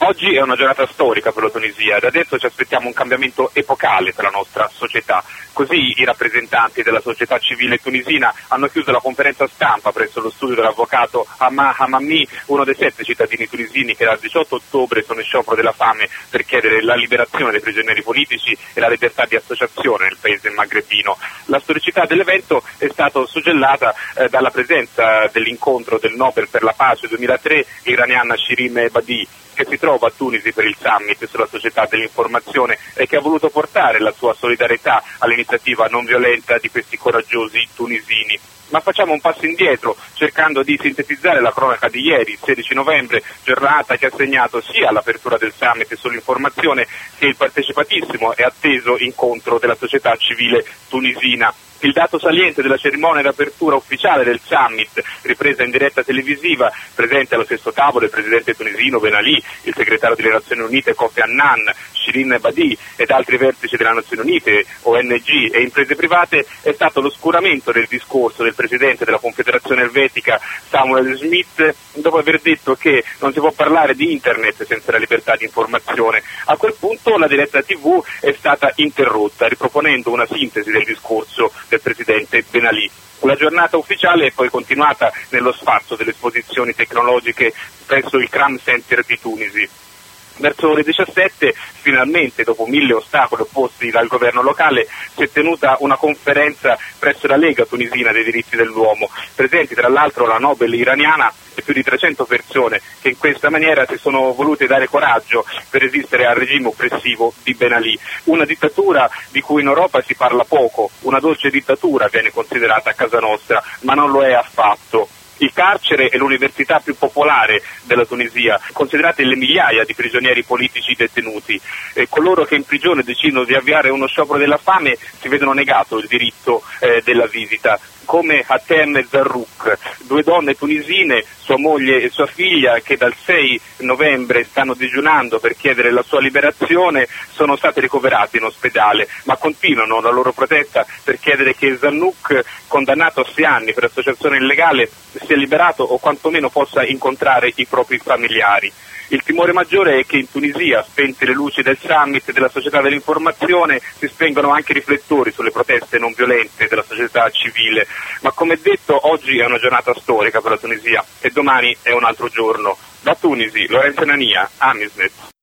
Oggi è una giornata storica per la Tunisia, da adesso ci aspettiamo un cambiamento epocale per la nostra società. Così i rappresentanti della società civile tunisina hanno chiuso la conferenza stampa presso lo studio dell'avvocato Hamma Hamami, uno dei 7 cittadini tunisini che dal 18 ottobre sono in sciopero della fame per chiedere la liberazione dei prigionieri politici e la libertà di associazione nel paese magrebino. La storicità dell'evento è stata suggellata dalla presenza dell'incontro del Nobel per la pace 2003, l'iraniana Shirin Ebadi, che si trova a Tunisi per il summit sulla società dell'informazione e che ha voluto portare la sua solidarietà all'iniziativa non violenta di questi coraggiosi tunisini. Ma facciamo un passo indietro, cercando di sintetizzare la cronaca di ieri, il 16 novembre, giornata che ha segnato sia l'apertura del summit sull'informazione che il partecipatissimo e atteso incontro della società civile tunisina. Il dato saliente della cerimonia d'apertura ufficiale del summit, ripresa in diretta televisiva, presente allo stesso tavolo il presidente tunisino Ben Ali, il segretario delle Nazioni Unite Kofi Annan, Shirin Ebadi ed altri vertici delle Nazioni Unite, ONG e imprese private, è stato l'oscuramento del discorso del presidente della Confederazione Elvetica Samuel Smith, dopo aver detto che non si può parlare di internet senza la libertà di informazione. A quel punto la diretta TV è stata interrotta, riproponendo una sintesi del discorso del presidente Ben Ali. La giornata ufficiale è poi continuata nello spazio delle esposizioni tecnologiche presso il Kram Center di Tunisi. Verso le 17, finalmente, dopo 1000 ostacoli opposti dal governo locale, si è tenuta una conferenza presso la Lega tunisina dei diritti dell'uomo, presenti tra l'altro la Nobel iraniana e più di 300 persone che in questa maniera si sono volute dare coraggio per resistere al regime oppressivo di Ben Ali. Una dittatura di cui in Europa si parla poco, una dolce dittatura viene considerata a casa nostra, ma non lo è affatto. Il carcere è l'università più popolare della Tunisia, considerate le migliaia di prigionieri politici detenuti. Coloro che in prigione decidono di avviare uno sciopero della fame si vedono negato il diritto della visita, come Hatem e Zarrouk, 2 donne tunisine, sua moglie e sua figlia, che dal 6 novembre stanno digiunando per chiedere la sua liberazione, sono state ricoverate in ospedale, ma continuano la loro protesta per chiedere che Zarrouk, condannato a 6 anni per associazione illegale, sia liberato o quantomeno possa incontrare i propri familiari. Il timore maggiore è che in Tunisia, spente le luci del summit e della società dell'informazione, si spengano anche i riflettori sulle proteste non violente della società civile. Ma come detto, oggi è una giornata storica per la Tunisia e domani è un altro giorno. Da Tunisi, Lorenzo Nania, Amisnet.